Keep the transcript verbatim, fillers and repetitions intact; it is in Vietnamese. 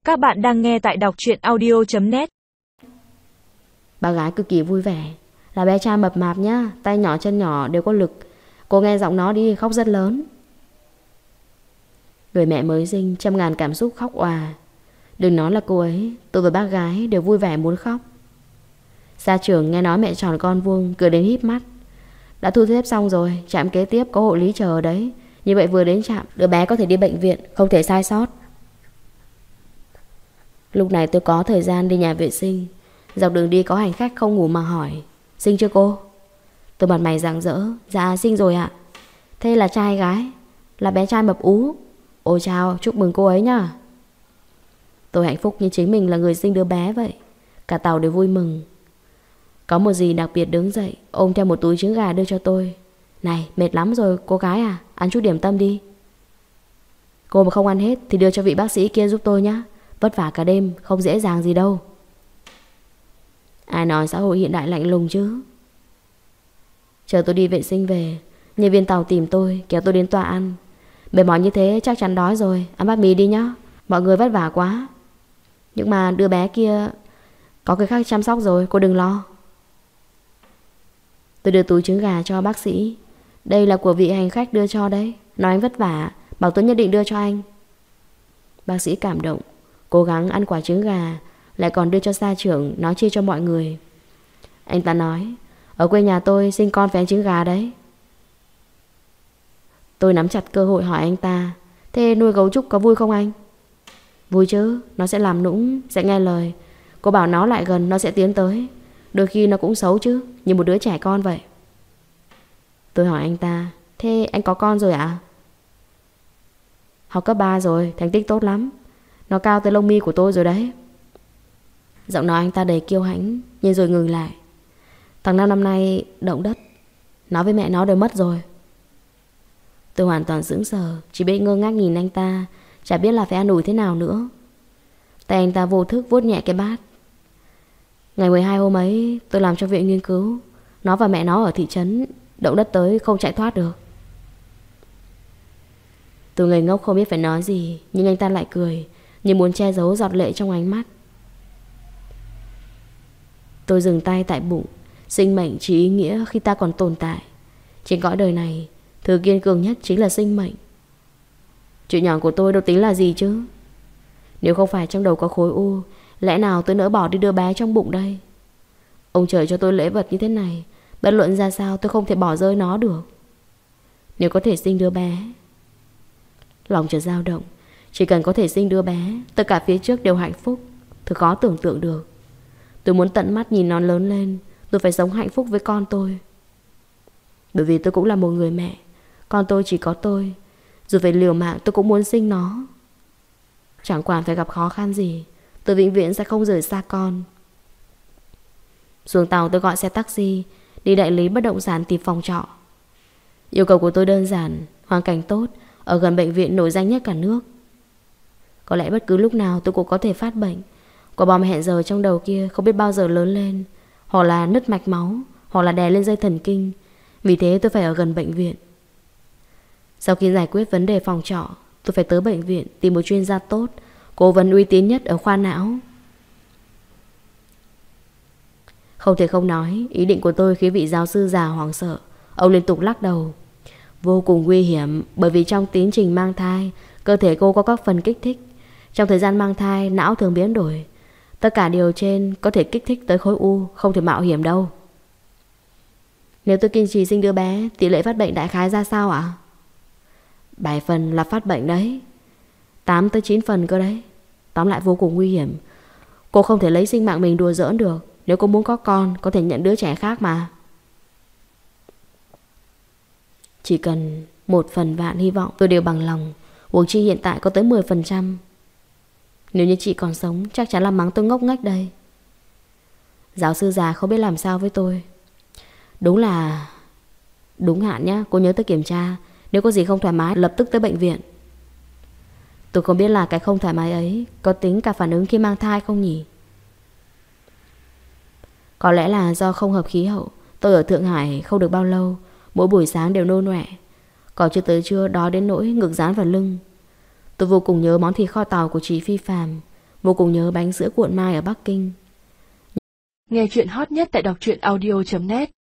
Các bạn đang nghe tại đọc truyện audio chấm net. Bà gái cực kỳ vui vẻ. Là bé trai mập mạp nhá, tay nhỏ chân nhỏ đều có lực. Cô nghe giọng nó đi, khóc rất lớn. Người mẹ mới sinh trăm ngàn cảm xúc khóc òa. Đừng nói là cô ấy, tôi và bác gái đều vui vẻ muốn khóc. Gia trưởng nghe nói mẹ tròn con vuông, cười đến híp mắt. Đã thu xếp xong rồi, trạm kế tiếp có hộ lý chờ ở đấy. Như vậy vừa đến trạm, đứa bé có thể đi bệnh viện, không thể sai sót. Lúc này tôi có thời gian đi nhà vệ sinh. Dọc đường đi có hành khách không ngủ mà hỏi: sinh chưa cô? Tôi mặt mày rạng rỡ: dạ sinh rồi ạ. Thế là trai gái? Là bé trai mập ú. Ôi chào, chúc mừng cô ấy nhá. Tôi hạnh phúc như chính mình là người sinh đứa bé vậy. Cả tàu đều vui mừng. Có một dì đặc biệt đứng dậy, ôm theo một túi trứng gà đưa cho tôi. Này, mệt lắm rồi cô gái à, ăn chút điểm tâm đi. Cô mà không ăn hết thì đưa cho vị bác sĩ kia giúp tôi nhá. Vất vả cả đêm, không dễ dàng gì đâu. Ai nói xã hội hiện đại lạnh lùng chứ. Chờ tôi đi vệ sinh về, nhân viên tàu tìm tôi, kéo tôi đến tòa ăn. Mệt mỏi như thế chắc chắn đói rồi, ăn bát mì đi nhá. Mọi người vất vả quá. Nhưng mà đứa bé kia có người khác chăm sóc rồi, cô đừng lo. Tôi đưa túi trứng gà cho bác sĩ. Đây là của vị hành khách đưa cho đấy. Nói anh vất vả, bảo tôi nhất định đưa cho anh. Bác sĩ cảm động, cố gắng ăn quả trứng gà, lại còn đưa cho gia trưởng nói chia cho mọi người. Anh ta nói: ở quê nhà tôi sinh con phải ăn trứng gà đấy. Tôi nắm chặt cơ hội hỏi anh ta: thế nuôi gấu trúc có vui không anh? Vui chứ, nó sẽ làm nũng, sẽ nghe lời. Cô bảo nó lại gần nó sẽ tiến tới. Đôi khi nó cũng xấu chứ, như một đứa trẻ con vậy. Tôi hỏi anh ta: thế anh có con rồi ạ? À? Học cấp ba rồi, thành tích tốt lắm. Nó cao tới lông mi của tôi rồi đấy. Giọng nói anh ta đầy kiêu hãnh, nhưng rồi ngừng lại. Thằng Nam năm nay động đất, nó với mẹ nó đều mất rồi. Tôi hoàn toàn sững sờ, chỉ biết ngơ ngác nhìn anh ta, chả biết là phải an ủi thế nào nữa. Tay anh ta vô thức vuốt nhẹ cái bát. Ngày mười hai hôm ấy tôi làm cho viện nghiên cứu. Nó và mẹ nó ở thị trấn, động đất tới không chạy thoát được. Tôi ngây ngốc không biết phải nói gì, nhưng anh ta lại cười, như muốn che giấu giọt lệ trong ánh mắt. Tôi dừng tay tại bụng. Sinh mệnh chỉ ý nghĩa khi ta còn tồn tại. Trên cõi đời này, thứ kiên cường nhất chính là sinh mệnh. Chuyện nhỏ của tôi đâu tính là gì chứ. Nếu không phải trong đầu có khối u, lẽ nào tôi nỡ bỏ đi đưa bé trong bụng đây? Ông trời cho tôi lễ vật như thế này, bất luận ra sao tôi không thể bỏ rơi nó được. Nếu có thể sinh đứa bé, lòng chợt dao động. Chỉ cần có thể sinh đứa bé, tất cả phía trước đều hạnh phúc. Thật khó tưởng tượng được. Tôi muốn tận mắt nhìn nó lớn lên. Tôi phải sống hạnh phúc với con tôi. Bởi vì tôi cũng là một người mẹ. Con tôi chỉ có tôi. Dù phải liều mạng tôi cũng muốn sinh nó. Chẳng quản phải gặp khó khăn gì, tôi vĩnh viễn sẽ không rời xa con. Xuống tàu tôi gọi xe taxi, đi đại lý bất động sản tìm phòng trọ. Yêu cầu của tôi đơn giản, hoàn cảnh tốt, ở gần bệnh viện nổi danh nhất cả nước. Có lẽ bất cứ lúc nào tôi cũng có thể phát bệnh. Quả bom hẹn giờ trong đầu kia không biết bao giờ lớn lên, hoặc là nứt mạch máu, hoặc là đè lên dây thần kinh. Vì thế tôi phải ở gần bệnh viện. Sau khi giải quyết vấn đề phòng trọ, tôi phải tới bệnh viện tìm một chuyên gia tốt, cố vấn uy tín nhất ở khoa não. Không thể không nói, ý định của tôi khiến vị giáo sư già hoảng sợ. Ông liên tục lắc đầu. Vô cùng nguy hiểm, bởi vì trong tiến trình mang thai, cơ thể cô có các phần kích thích. Trong thời gian mang thai, não thường biến đổi. Tất cả điều trên có thể kích thích tới khối u, không thể mạo hiểm đâu. Nếu tôi kiên trì sinh đứa bé, tỷ lệ phát bệnh đại khái ra sao ạ? À? bảy phần là phát bệnh đấy, tám tới chín phần cơ đấy. Tóm lại vô cùng nguy hiểm. Cô không thể lấy sinh mạng mình đùa giỡn được. Nếu cô muốn có con, có thể nhận đứa trẻ khác mà. Chỉ cần một phần vạn hy vọng tôi đều bằng lòng. Huống chi hiện tại có tới mười phần trăm. Nếu như chị còn sống, chắc chắn là mắng tôi ngốc nghếch đây. Giáo sư già không biết làm sao với tôi. Đúng là... Đúng hạn nhá, cô nhớ tới kiểm tra. Nếu có gì không thoải mái, lập tức tới bệnh viện. Tôi không biết là cái không thoải mái ấy có tính cả phản ứng khi mang thai không nhỉ? Có lẽ là do không hợp khí hậu. Tôi ở Thượng Hải không được bao lâu, mỗi buổi sáng đều nôn ọe. Còn chưa tới trưa đói đến nỗi ngực dán vào lưng. Tôi vô cùng nhớ món thịt kho tàu của chị Phi Phàm. Vô cùng nhớ bánh sữa cuộn mai ở Bắc Kinh. Nghe chuyện hot nhất tại đọc truyện audio chấm net.